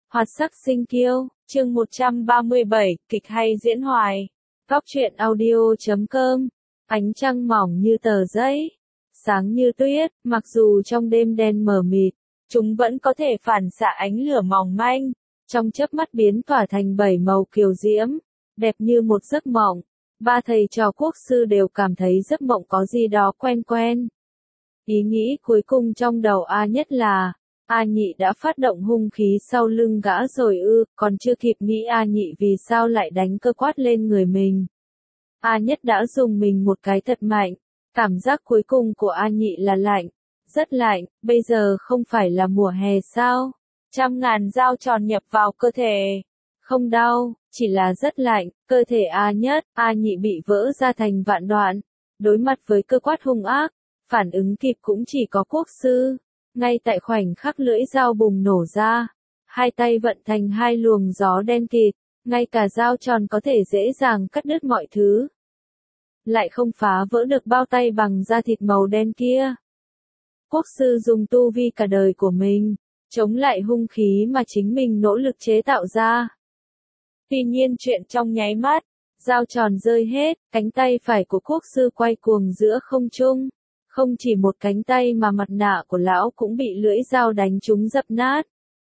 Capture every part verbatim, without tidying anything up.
Hoạt sắc sinh kiêu, chương một trăm ba mươi bảy, kịch hay diễn hoài. Góc truyện audio chấm com. Ánh trăng mỏng như tờ giấy, sáng như tuyết, mặc dù trong đêm đen mờ mịt, chúng vẫn có thể phản xạ ánh lửa mỏng manh, trong chớp mắt biến tỏa thành bảy màu kiều diễm, đẹp như một giấc mộng. Ba thầy trò quốc sư đều cảm thấy giấc mộng có gì đó quen quen. Ý nghĩ cuối cùng trong đầu A Nhất là, A Nhị đã phát động hung khí sau lưng gã rồi ư, còn chưa kịp nghĩ A Nhị vì sao lại đánh cơ quát lên người mình. A Nhất đã dùng mình một cái thật mạnh, cảm giác cuối cùng của A Nhị là lạnh, rất lạnh, bây giờ không phải là mùa hè sao? Trăm ngàn dao tròn nhập vào cơ thể. Không đau, chỉ là rất lạnh, cơ thể A Nhất, A Nhị bị vỡ ra thành vạn đoạn. Đối mặt với cơ quát hung ác, phản ứng kịp cũng chỉ có quốc sư. Ngay tại khoảnh khắc lưỡi dao bùng nổ ra, hai tay vận thành hai luồng gió đen kịt, ngay cả dao tròn có thể dễ dàng cắt đứt mọi thứ. Lại không phá vỡ được bao tay bằng da thịt màu đen kia. Quốc sư dùng tu vi cả đời của mình, chống lại hung khí mà chính mình nỗ lực chế tạo ra. Tuy nhiên chuyện trong nháy mắt, dao tròn rơi hết, cánh tay phải của quốc sư quay cuồng giữa không trung. Không chỉ một cánh tay mà mặt nạ của lão cũng bị lưỡi dao đánh trúng dập nát.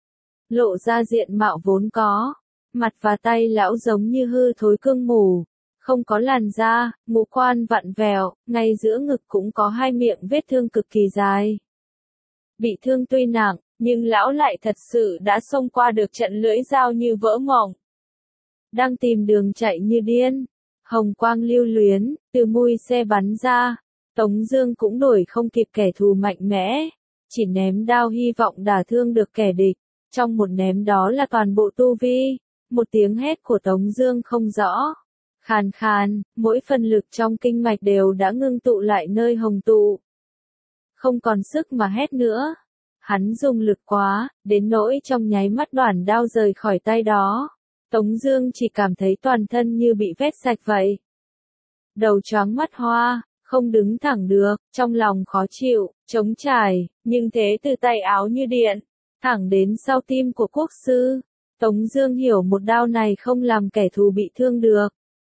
Lộ ra diện mạo vốn có, mặt và tay lão giống như hư thối cương mù, không có làn da, ngũ quan vặn vẹo, ngay giữa ngực cũng có hai miệng vết thương cực kỳ dài. Bị thương tuy nặng, nhưng lão lại thật sự đã xông qua được trận lưỡi dao như vỡ mộng. Đang tìm đường chạy như điên, hồng quang lưu luyến, từ mui xe bắn ra. Tống Dương cũng đuổi không kịp kẻ thù mạnh mẽ, chỉ ném đao hy vọng đả thương được kẻ địch. Trong một ném đó là toàn bộ tu vi. Một tiếng hét của Tống Dương không rõ, khàn khàn, mỗi phần lực trong kinh mạch đều đã ngưng tụ lại nơi hồng tụ. Không còn sức mà hét nữa. Hắn dùng lực quá, đến nỗi trong nháy mắt đoạn đao rời khỏi tay đó. Tống Dương chỉ cảm thấy toàn thân như bị vét sạch vậy. Đầu choáng mắt hoa. Không đứng thẳng được, trong lòng khó chịu, trống trải, nhưng thế từ tay áo như điện, thẳng đến sau tim của quốc sư. Tống Dương hiểu một đao này không làm kẻ thù bị thương được.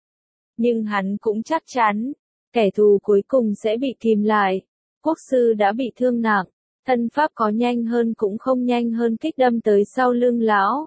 Nhưng hắn cũng chắc chắn, kẻ thù cuối cùng sẽ bị kìm lại. Quốc sư đã bị thương nặng, thân pháp có nhanh hơn cũng không nhanh hơn kích đâm tới sau lưng lão.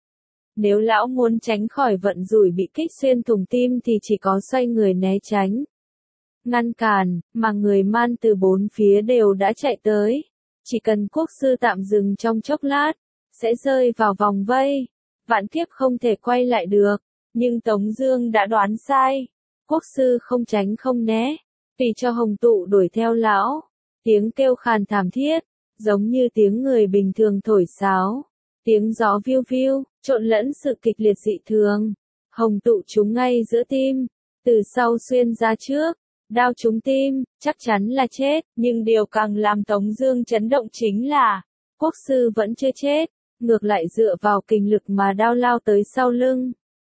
Nếu lão muốn tránh khỏi vận rủi bị kích xuyên thủng tim thì chỉ có xoay người né tránh. Ngăn cản, mà người Man từ bốn phía đều đã chạy tới. Chỉ cần quốc sư tạm dừng trong chốc lát, sẽ rơi vào vòng vây. Vạn kiếp không thể quay lại được. Nhưng Tống Dương đã đoán sai. Quốc sư không tránh không né, vì cho hồng tụ đuổi theo lão. Tiếng kêu khàn thảm thiết, giống như tiếng người bình thường thổi sáo. Tiếng gió viu viu, trộn lẫn sự kịch liệt dị thường. Hồng tụ trúng ngay giữa tim, từ sau xuyên ra trước. Đao trúng tim, chắc chắn là chết, nhưng điều càng làm Tống Dương chấn động chính là, quốc sư vẫn chưa chết, ngược lại dựa vào kình lực mà đao lao tới sau lưng.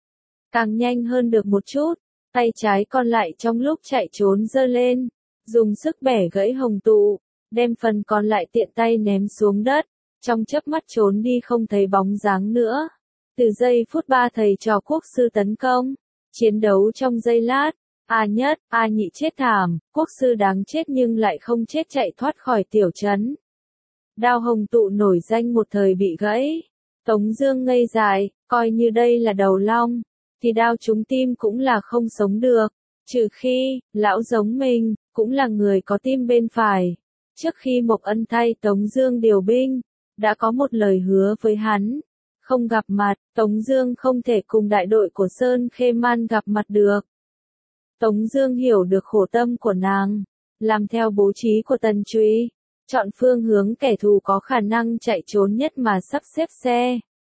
Càng nhanh hơn được một chút, tay trái còn lại trong lúc chạy trốn giơ lên, dùng sức bẻ gãy hồng tụ, đem phần còn lại tiện tay ném xuống đất, trong chớp mắt trốn đi không thấy bóng dáng nữa. Từ giây phút ba thầy trò quốc sư tấn công, chiến đấu trong giây lát. A Nhất, A Nhị chết thảm, quốc sư đáng chết nhưng lại không chết chạy thoát khỏi tiểu trấn. Đao hồng tụ nổi danh một thời bị gãy. Tống Dương ngây dại, coi như đây là đầu long, thì đao trúng tim cũng là không sống được. Trừ khi, lão giống mình, cũng là người có tim bên phải. Trước khi Mộc Ân thay Tống Dương điều binh, đã có một lời hứa với hắn. Không gặp mặt, Tống Dương không thể cùng đại đội của Sơn Khê Man gặp mặt được. Tống Dương hiểu được khổ tâm của nàng, làm theo bố trí của Tần Trụy, chọn phương hướng kẻ thù có khả năng chạy trốn nhất mà sắp xếp xe.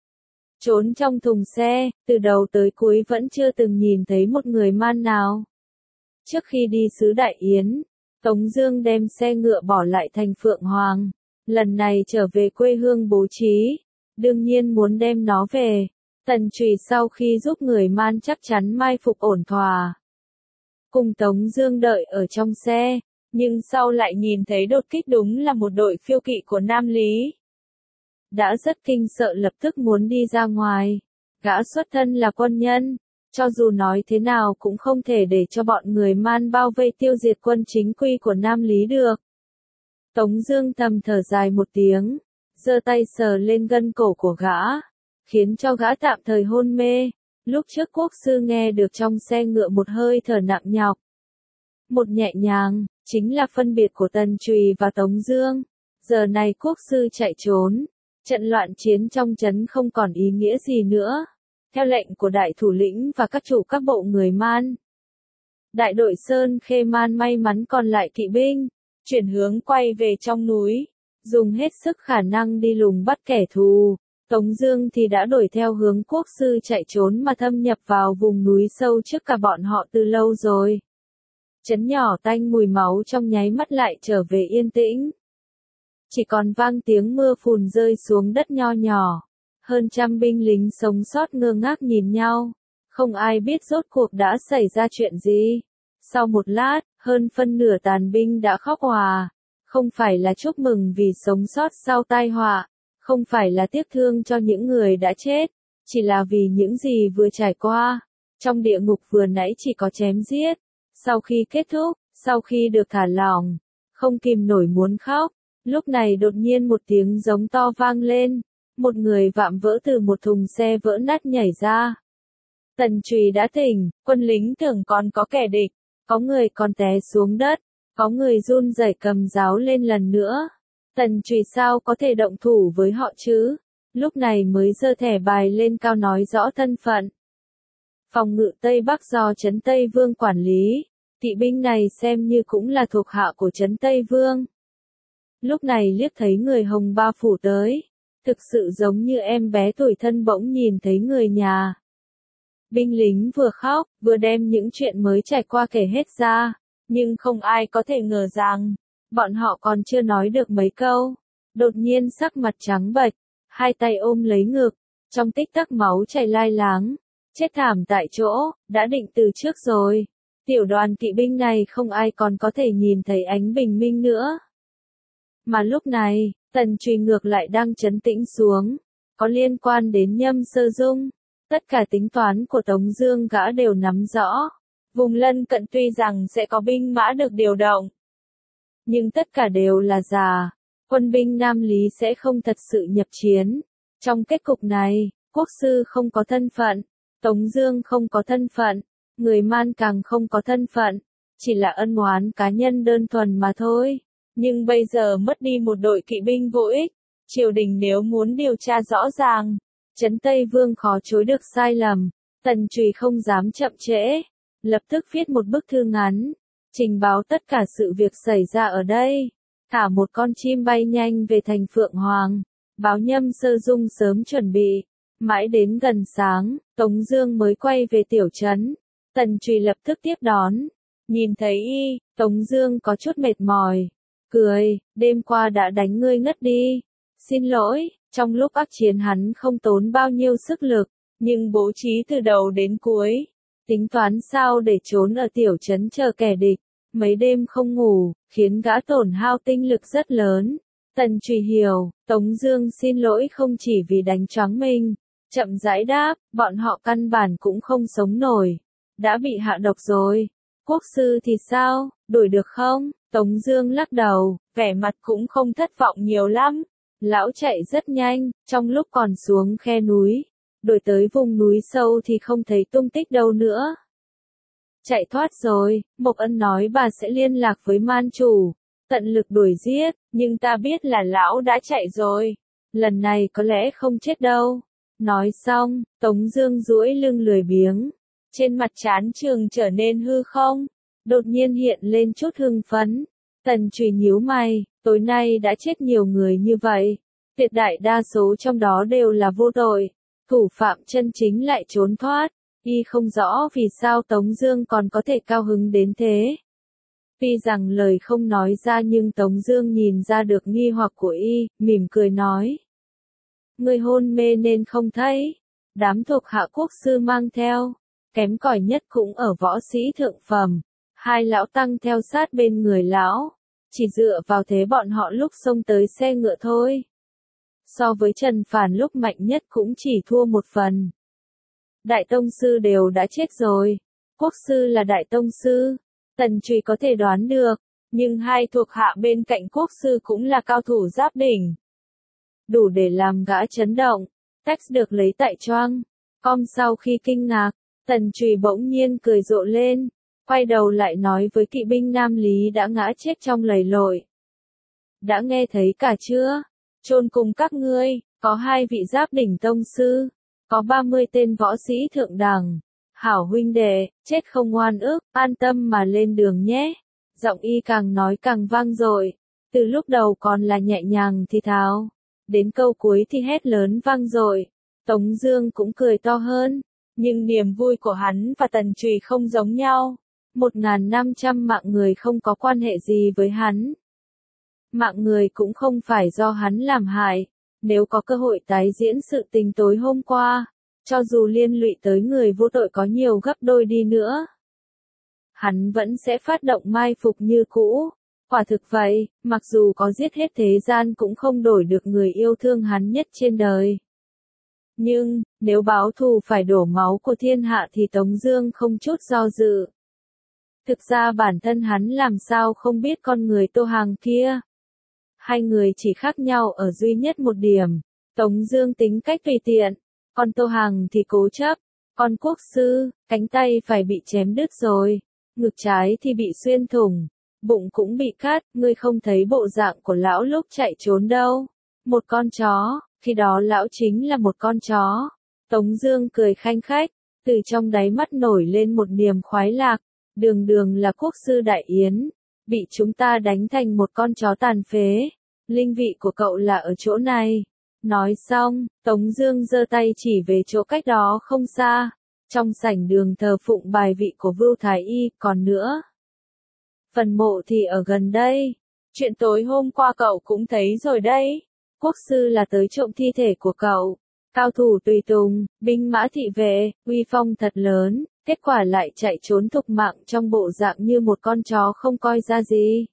Trốn trong thùng xe, từ đầu tới cuối vẫn chưa từng nhìn thấy một người Man nào. Trước khi đi xứ Đại Yến, Tống Dương đem xe ngựa bỏ lại thành Phượng Hoàng, lần này trở về quê hương bố trí, đương nhiên muốn đem nó về. Tần Trụy sau khi giúp người Man chắc chắn mai phục ổn thỏa. Cùng Tống Dương đợi ở trong xe, nhưng sau lại nhìn thấy đột kích đúng là một đội phiêu kỵ của Nam Lý. đã rất kinh sợ lập tức muốn đi ra ngoài. Gã xuất thân là quân nhân, cho dù nói thế nào cũng không thể để cho bọn người Man bao vây tiêu diệt quân chính quy của Nam Lý được. Tống Dương thầm thở dài một tiếng, giơ tay sờ lên gân cổ của gã, khiến cho gã tạm thời hôn mê. Lúc trước quốc sư nghe được trong xe ngựa một hơi thở nặng nhọc, một nhẹ nhàng, chính là phân biệt của Tần Trùy và Tống Dương. Giờ này quốc sư chạy trốn, trận loạn chiến trong trấn không còn ý nghĩa gì nữa. Theo lệnh của đại thủ lĩnh và các chủ các bộ người Man, đại đội Sơn Khê Man may mắn còn lại kỵ binh, chuyển hướng quay về trong núi, dùng hết sức khả năng đi lùng bắt kẻ thù. Tống Dương thì đã đổi theo hướng quốc sư chạy trốn mà thâm nhập vào vùng núi sâu trước cả bọn họ từ lâu rồi. Trấn nhỏ tanh mùi máu trong nháy mắt lại trở về yên tĩnh. Chỉ còn vang tiếng mưa phùn rơi xuống đất nho nhỏ. Hơn trăm binh lính sống sót ngơ ngác nhìn nhau. Không ai biết rốt cuộc đã xảy ra chuyện gì. Sau một lát, hơn phân nửa tàn binh đã khóc òa. Không phải là chúc mừng vì sống sót sau tai họa. Không phải là tiếc thương cho những người đã chết. Chỉ là vì những gì vừa trải qua. Trong địa ngục vừa nãy chỉ có chém giết. Sau khi kết thúc, sau khi được thả lỏng, không kìm nổi muốn khóc. Lúc này đột nhiên một tiếng giống to vang lên. Một người vạm vỡ từ một thùng xe vỡ nát nhảy ra. Tần Trùy đã tỉnh, quân lính tưởng còn có kẻ địch. Có người còn té xuống đất. Có người run rẩy cầm giáo lên lần nữa. Tần Trùy sao có thể động thủ với họ chứ? Lúc này mới giơ thẻ bài lên cao nói rõ thân phận. Phòng ngự Tây Bắc do Trấn Tây Vương quản lý. Kỵ binh này xem như cũng là thuộc hạ của Trấn Tây Vương. Lúc này liếc thấy người Hồng Ba Phủ tới. Thực sự giống như em bé tủi thân bỗng nhìn thấy người nhà. Binh lính vừa khóc, vừa đem những chuyện mới trải qua kể hết ra. Nhưng không ai có thể ngờ rằng, bọn họ còn chưa nói được mấy câu. Đột nhiên sắc mặt trắng bệch, hai tay ôm lấy ngực, trong tích tắc máu chảy lai láng. Chết thảm tại chỗ, đã định từ trước rồi. Tiểu đoàn kỵ binh này không ai còn có thể nhìn thấy ánh bình minh nữa. Mà lúc này, Tần Trùy ngược lại đang trấn tĩnh xuống. Có liên quan đến Nhâm Sơ Dung. Tất cả tính toán của Tống Dương gã đều nắm rõ. Vùng lân cận tuy rằng sẽ có binh mã được điều động. Nhưng tất cả đều là giả. Quân binh Nam Lý sẽ không thật sự nhập chiến. Trong kết cục này, quốc sư không có thân phận. Tống Dương không có thân phận. Người Man càng không có thân phận. Chỉ là ân oán cá nhân đơn thuần mà thôi. Nhưng bây giờ mất đi một đội kỵ binh vô ích. Triều đình nếu muốn điều tra rõ ràng, Trấn Tây Vương khó chối được sai lầm. Tần Trùy không dám chậm trễ. Lập tức viết một bức thư ngắn. Trình báo tất cả sự việc xảy ra ở đây. Thả một con chim bay nhanh về thành Phượng Hoàng. Báo Nhâm Sơ Dung sớm chuẩn bị. Mãi đến gần sáng, Tống Dương mới quay về tiểu trấn. Tần Trùy lập tức tiếp đón. Nhìn thấy y, Tống Dương có chút mệt mỏi. Cười, đêm qua đã đánh ngươi ngất đi. Xin lỗi, trong lúc ác chiến hắn không tốn bao nhiêu sức lực, nhưng bố trí từ đầu đến cuối. Tính toán sao để trốn ở tiểu trấn chờ kẻ địch. Mấy đêm không ngủ, khiến gã tổn hao tinh lực rất lớn. Tần Trùy hiểu, Tống Dương xin lỗi không chỉ vì đánh choáng mình. Chậm rãi đáp, bọn họ căn bản cũng không sống nổi. Đã bị hạ độc rồi. Quốc sư thì sao, đổi được không? Tống Dương lắc đầu, vẻ mặt cũng không thất vọng nhiều lắm. Lão chạy rất nhanh, trong lúc còn xuống khe núi. Đổi tới vùng núi sâu thì không thấy tung tích đâu nữa. Chạy thoát rồi, Mộc Ân nói bà sẽ liên lạc với Man chủ. Tận lực đuổi giết, nhưng ta biết là lão đã chạy rồi. Lần này có lẽ không chết đâu. Nói xong, Tống Dương duỗi lưng lười biếng. Trên mặt trán trường trở nên hư không. Đột nhiên hiện lên chút hưng phấn. Tần Trùy nhíu mày, tối nay đã chết nhiều người như vậy. Tuyệt đại đa số trong đó đều là vô tội. Thủ phạm chân chính lại trốn thoát. Y không rõ vì sao Tống Dương còn có thể cao hứng đến thế. Tuy rằng lời không nói ra nhưng Tống Dương nhìn ra được nghi hoặc của y, mỉm cười nói. Người hôn mê nên không thấy. Đám thuộc hạ quốc sư mang theo. Kém cỏi nhất cũng ở võ sĩ thượng phẩm. Hai lão tăng theo sát bên người lão. Chỉ dựa vào thế bọn họ lúc xông tới xe ngựa thôi. so với Trần Phản lúc mạnh nhất cũng chỉ thua một phần. Đại tông sư đều đã chết rồi, quốc sư là đại tông sư, Tần Trùy có thể đoán được, nhưng hai thuộc hạ bên cạnh quốc sư cũng là cao thủ giáp đỉnh. Đủ để làm gã chấn động, text được lấy tại choang. Com sau khi kinh ngạc, Tần Trùy bỗng nhiên cười rộ lên, quay đầu lại nói với kỵ binh Nam Lý đã ngã chết trong lầy lội. Đã nghe thấy cả chưa? Chôn cùng các ngươi, có hai vị giáp đỉnh tông sư, có ba mươi tên võ sĩ thượng đẳng. Hảo huynh đệ, chết không oan ức, an tâm mà lên đường nhé. Giọng y càng nói càng vang dội, từ lúc đầu còn là nhẹ nhàng thì thào, đến câu cuối thì hét lớn vang dội. Tống Dương cũng cười to hơn, nhưng niềm vui của hắn và Tần Trùy không giống nhau. Một ngàn năm trăm mạng người không có quan hệ gì với hắn. Mạng người cũng không phải do hắn làm hại. Nếu có cơ hội tái diễn sự tình tối hôm qua, cho dù liên lụy tới người vô tội có nhiều gấp đôi đi nữa, hắn vẫn sẽ phát động mai phục như cũ. Quả thực vậy, mặc dù có giết hết thế gian cũng không đổi được người yêu thương hắn nhất trên đời. Nhưng, nếu báo thù phải đổ máu của thiên hạ thì Tống Dương không chút do dự. Thực ra bản thân hắn làm sao không biết con người Tô Hàng kia. Hai người chỉ khác nhau ở duy nhất một điểm. Tống Dương tính cách tùy tiện, còn Tô Hàng thì cố chấp. Con quốc sư, cánh tay phải bị chém đứt rồi, ngực trái thì bị xuyên thủng, bụng cũng bị cắt. Ngươi không thấy bộ dạng của lão lúc chạy trốn đâu? Một con chó. Khi đó lão chính là một con chó. Tống Dương cười khanh khách, từ trong đáy mắt nổi lên một niềm khoái lạc. Đường đường là quốc sư đại yến, bị chúng ta đánh thành một con chó tàn phế. Linh vị của cậu là ở chỗ này. Nói xong, Tống Dương giơ tay chỉ về chỗ cách đó không xa, trong sảnh đường thờ phụng bài vị của Vưu Thái Y. Còn nữa, phần mộ thì ở gần đây. Chuyện tối hôm qua cậu cũng thấy rồi đấy. Quốc sư là tới trộm thi thể của cậu. Cao thủ tùy tùng, binh mã thị vệ, uy phong thật lớn, kết quả lại chạy trốn thục mạng trong bộ dạng như một con chó không coi ra gì.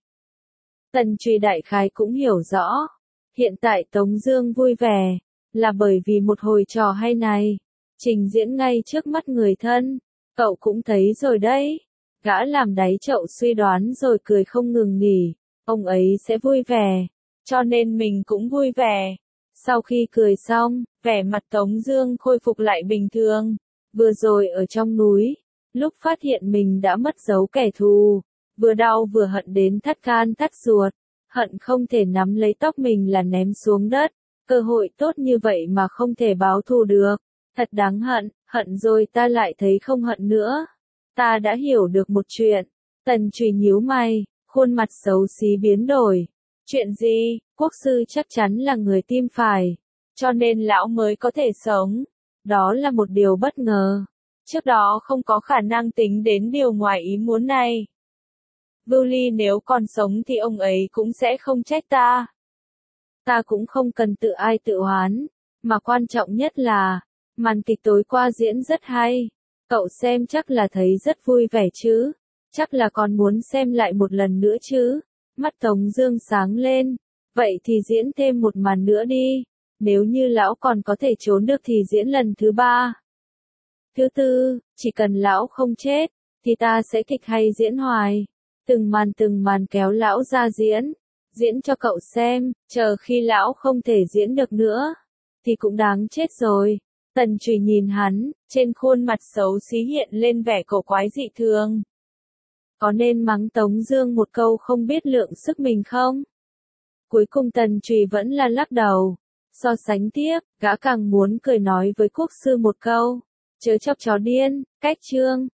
Tần Trùy đại khái cũng hiểu rõ. Hiện tại Tống Dương vui vẻ, là bởi vì một hồi trò hay này, trình diễn ngay trước mắt người thân. Cậu cũng thấy rồi đấy. Gã làm đáy chậu suy đoán rồi cười không ngừng nghỉ. Ông ấy sẽ vui vẻ, cho nên mình cũng vui vẻ. Sau khi cười xong, vẻ mặt Tống Dương khôi phục lại bình thường. Vừa rồi ở trong núi, lúc phát hiện mình đã mất dấu kẻ thù, vừa đau vừa hận đến thắt gan thắt ruột, hận không thể nắm lấy tóc mình là ném xuống đất. Cơ hội tốt như vậy mà không thể báo thù được, thật đáng hận. Hận rồi ta lại thấy không hận nữa. Ta đã hiểu được một chuyện. Tần Trùy nhíu mày, khuôn mặt xấu xí biến đổi. Chuyện gì? Quốc sư chắc chắn là người tim phải, cho nên lão mới có thể sống. Đó là một điều bất ngờ. Trước đó không có khả năng tính đến điều ngoài ý muốn này. Vưu Ly nếu còn sống thì ông ấy cũng sẽ không trách ta. Ta cũng không cần tự ai tự oán, mà quan trọng nhất là, màn kịch tối qua diễn rất hay. Cậu xem chắc là thấy rất vui vẻ chứ, chắc là còn muốn xem lại một lần nữa chứ. Mắt Tống Dương sáng lên, vậy thì diễn thêm một màn nữa đi. Nếu như lão còn có thể trốn được thì diễn lần thứ ba. Thứ tư, chỉ cần lão không chết, thì ta sẽ kịch hay diễn hoài. Từng màn từng màn kéo lão ra diễn, diễn cho cậu xem, chờ khi lão không thể diễn được nữa, thì cũng đáng chết rồi. Tần Trùy nhìn hắn, trên khuôn mặt xấu xí hiện lên vẻ cổ quái dị thường. Có nên mắng Tống Dương một câu không biết lượng sức mình không? Cuối cùng Tần Trùy vẫn là lắc đầu. So sánh tiếp, gã càng muốn cười nói với quốc sư một câu, chớ chọc chó điên. Cách chương